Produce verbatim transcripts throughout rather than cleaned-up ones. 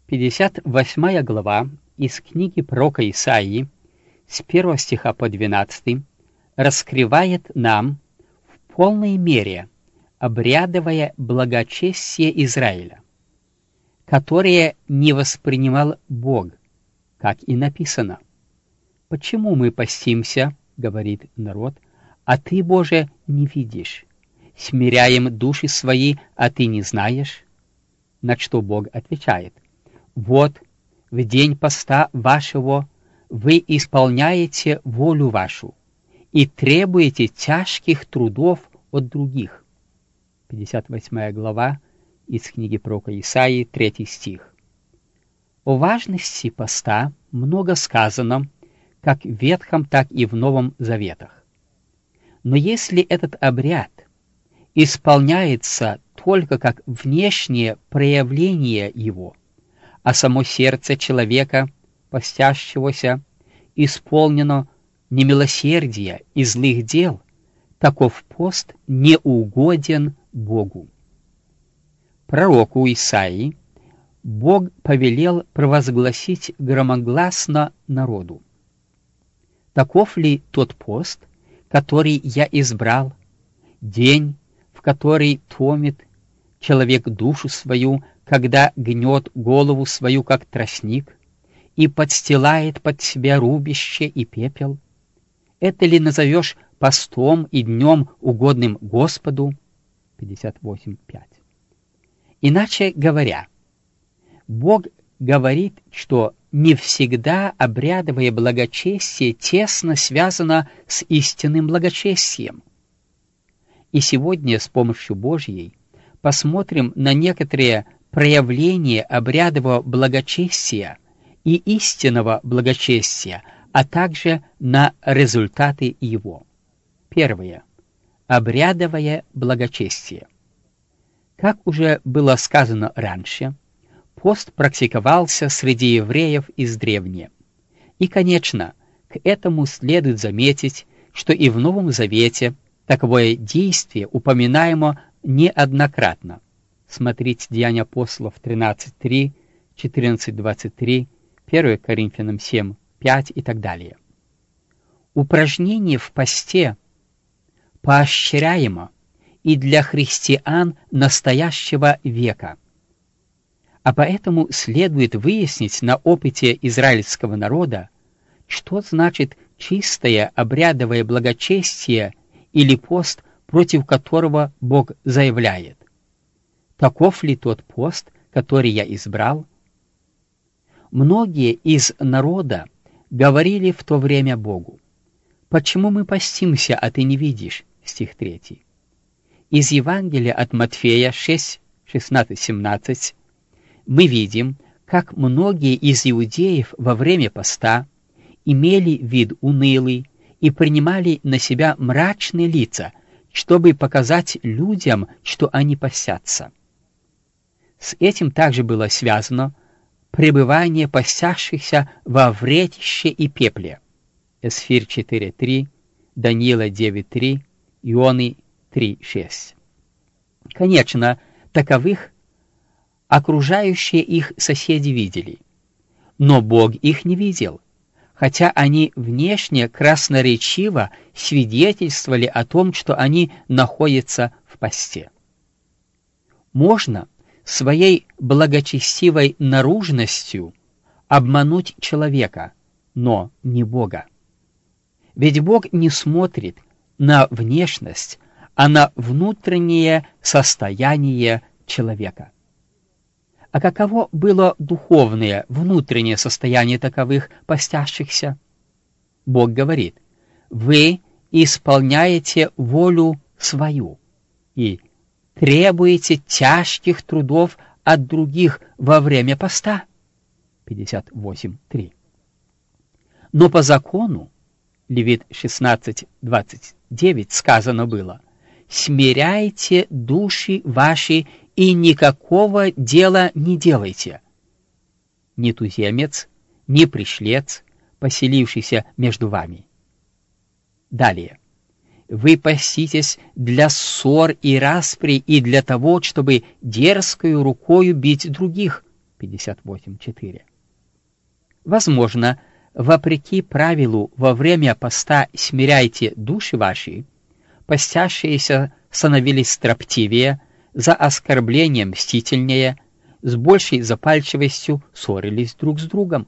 пятьдесят восьмая глава из книги пророка Исаии с первого стиха по двенадцатый раскрывает нам в полной мере обрядовое благочестие Израиля, которое не воспринимал Бог, как и написано. «Почему мы постимся, — говорит народ, — а ты, Боже, не видишь? Смиряем души свои, а ты не знаешь?» На что Бог отвечает: «Вот, в день поста вашего вы исполняете волю вашу и требуете тяжких трудов от других». пятьдесят восьмая глава из книги пророка Исаии, третий стих. О важности поста много сказано, как в Ветхом, так и в Новом Заветах. Но если этот обряд исполняется только как внешнее проявление его, а само сердце человека, постящегося, исполнено немилосердия и злых дел, таков пост не угоден Богу. Пророку Исаии Бог повелел провозгласить громогласно народу: «Таков ли тот пост, который я избрал, день, в который томит человек душу свою, когда гнет голову свою, как тростник, и подстилает под себя рубище и пепел? Это ли назовешь постом и днем угодным Господу?» пятьдесят восемь пять. Иначе говоря, Бог говорит, что не всегда обрядовое благочестие тесно связано с истинным благочестием. И сегодня с помощью Божьей посмотрим на некоторые проявления обрядового благочестия и истинного благочестия, а также на результаты его. Первое. Обрядовое благочестие. Как уже было сказано раньше, пост практиковался среди евреев издревле. И, конечно, к этому следует заметить, что и в Новом Завете таковое действие упоминаемо неоднократно. Смотрите Деяния апостолов тринадцать три, четырнадцать двадцать три, первое Коринфянам семь пять и так далее. Упражнение в посте поощряемо и для христиан настоящего века. А поэтому следует выяснить на опыте израильского народа, что значит чистое обрядовое благочестие или пост, против которого Бог заявляет: «Таков ли тот пост, который я избрал?» Многие из народа говорили в то время Богу: «Почему мы постимся, а ты не видишь?» Стих третий. Из Евангелия от Матфея шесть шестнадцать семнадцать мы видим, как многие из иудеев во время поста имели вид унылый и принимали на себя мрачные лица, чтобы показать людям, что они постятся. С этим также было связано пребывание постящихся во вретище и пепле. Эсфирь четыре три, Даниила девять три, Ионы три шесть. Конечно, таковых окружающие их соседи видели, но Бог их не видел, хотя они внешне красноречиво свидетельствовали о том, что они находятся в посте. Можно своей благочестивой наружностью обмануть человека, но не Бога. Ведь Бог не смотрит на внешность, а на внутреннее состояние человека. А каково было духовное, внутреннее состояние таковых постящихся? Бог говорит: «Вы исполняете волю свою и требуете тяжких трудов от других во время поста». пятьдесят восемь три. Но по закону, Левит шестнадцать двадцать девять, сказано было: «Смиряйте души ваши и никакого дела не делайте». Ни туземец, ни пришлец, поселившийся между вами. Далее. «Вы поститесь для ссор и распри и для того, чтобы дерзкою рукою бить других». пятьдесят восемь четыре. Возможно, вопреки правилу во время поста «смиряйте души ваши», постящиеся становились строптивее, за оскорбление мстительнее, с большей запальчивостью ссорились друг с другом.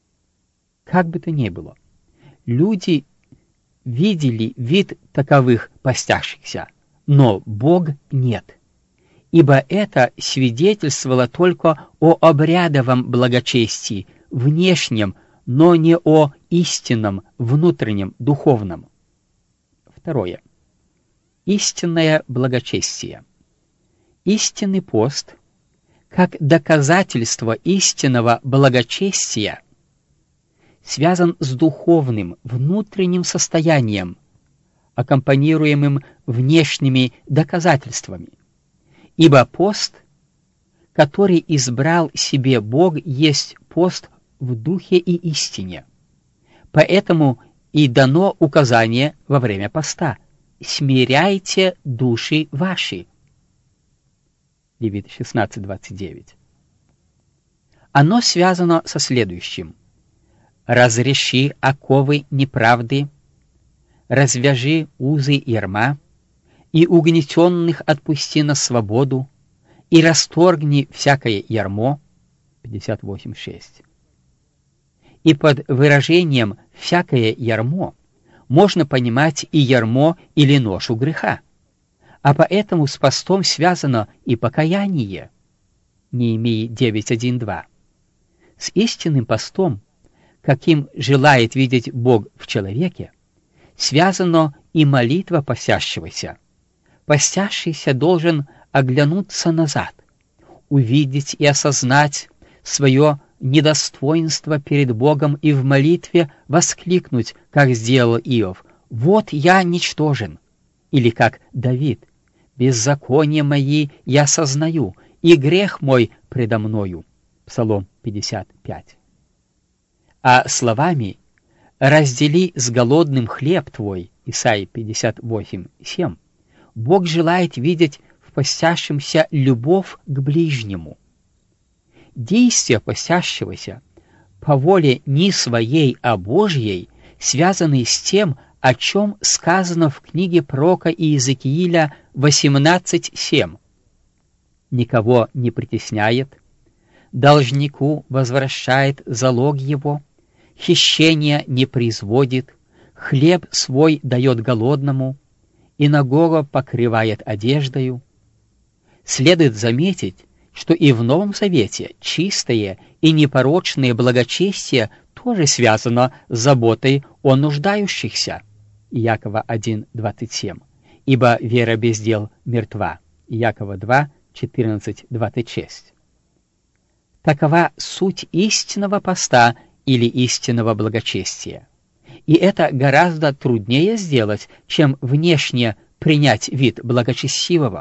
Как бы то ни было, люди видели вид таковых постящихся, но Бог нет, ибо это свидетельствовало только о обрядовом благочестии, внешнем, но не о истинном, внутреннем, духовном. Второе. Истинное благочестие. Истинный пост, как доказательство истинного благочестия, связан с духовным, внутренним состоянием, аккомпанируемым внешними доказательствами. Ибо пост, который избрал себе Бог, есть пост в духе и истине. Поэтому и дано указание во время поста: «Смиряйте души ваши». Левит шестнадцать двадцать девять. Оно связано со следующим: «Разреши оковы неправды, развяжи узы ярма, и угнетенных отпусти на свободу, и расторгни всякое ярмо». пятьдесят восемь шесть. И под выражением «всякое ярмо» можно понимать и ярмо или ношу греха. А поэтому с постом связано и покаяние. Неемии девять один два. С истинным постом, каким желает видеть Бог в человеке, связано и молитва постящегося. Постящийся должен оглянуться назад, увидеть и осознать свое недостоинство перед Богом и в молитве воскликнуть, как сделал Иов: «Вот я ничтожен», или как Давид: «Беззаконие мои я сознаю, и грех мой предо мною». Псалом пятьдесят пять. А словами «раздели с голодным хлеб твой» Исайя пятьдесят восемь семь, Бог желает видеть в постящемся любовь к ближнему. Действия постящегося по воле не своей, а Божьей связаны с тем, о чем сказано в книге пророка Иезекииля восемнадцать семь. «Никого не притесняет, должнику возвращает залог его, хищения не производит, хлеб свой дает голодному, и нагого покрывает одеждою». Следует заметить, что и в Новом Завете чистое и непорочное благочестие тоже связано с заботой о нуждающихся. Иакова один двадцать семь. «Ибо вера без дел мертва». Иакова два четырнадцать двадцать шесть. Такова суть истинного поста или истинного благочестия. И это гораздо труднее сделать, чем внешне принять вид благочестивого.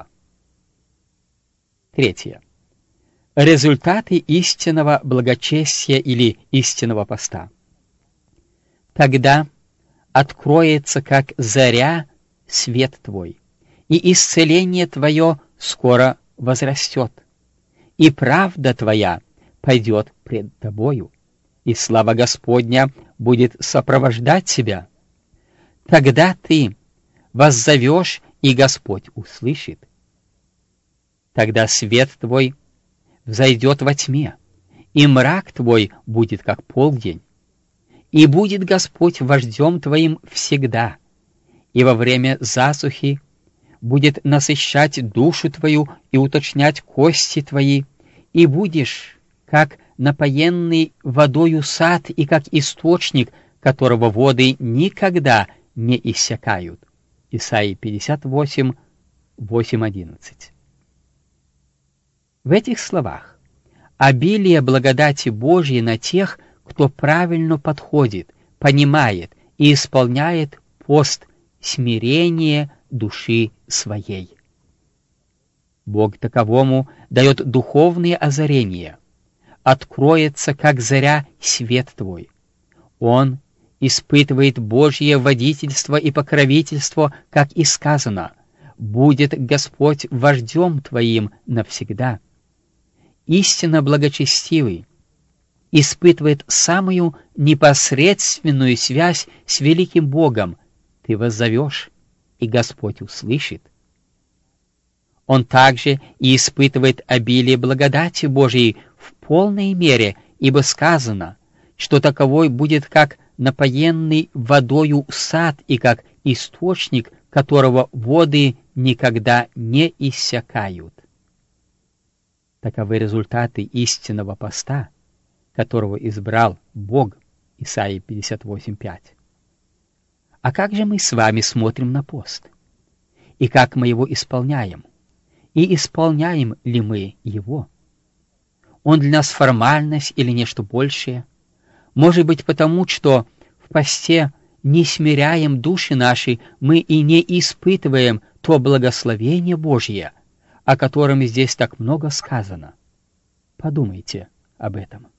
Третье. Результаты истинного благочестия или истинного поста. Тогда откроется, как заря, свет твой, и исцеление твое скоро возрастет, и правда твоя пойдет пред тобою, и слава Господня будет сопровождать тебя. Тогда ты воззовешь, и Господь услышит. Тогда свет твой взойдет во тьме, и мрак твой будет как полдень. И будет Господь вождем твоим всегда, и во время засухи будет насыщать душу твою и уточнять кости твои, и будешь как напоенный водою сад и как источник, которого воды никогда не иссякают. Исайя пятьдесят восемь восемь одиннадцать. В этих словах обилие благодати Божьей на тех, кто правильно подходит, понимает и исполняет пост смирения души своей. Бог таковому дает духовные озарения. Откроется, как заря, свет твой. Он испытывает Божье водительство и покровительство, как и сказано: «Будет Господь вождем твоим навсегда». истинно благочестивый, испытывает самую непосредственную связь с великим Богом, ты воззовешь, и Господь услышит. Он также и испытывает обилие благодати Божией в полной мере, ибо сказано, что таковой будет как напоенный водою сад и как источник, которого воды никогда не иссякают. Таковы результаты истинного поста, которого избрал Бог, Исайя пятьдесят восемь пять. А как же мы с вами смотрим на пост? И как мы его исполняем? И исполняем ли мы его? Он для нас формальность или нечто большее? Может быть, потому что в посте не смиряем души наши, мы и не испытываем то благословение Божье, о котором здесь так много сказано. Подумайте об этом.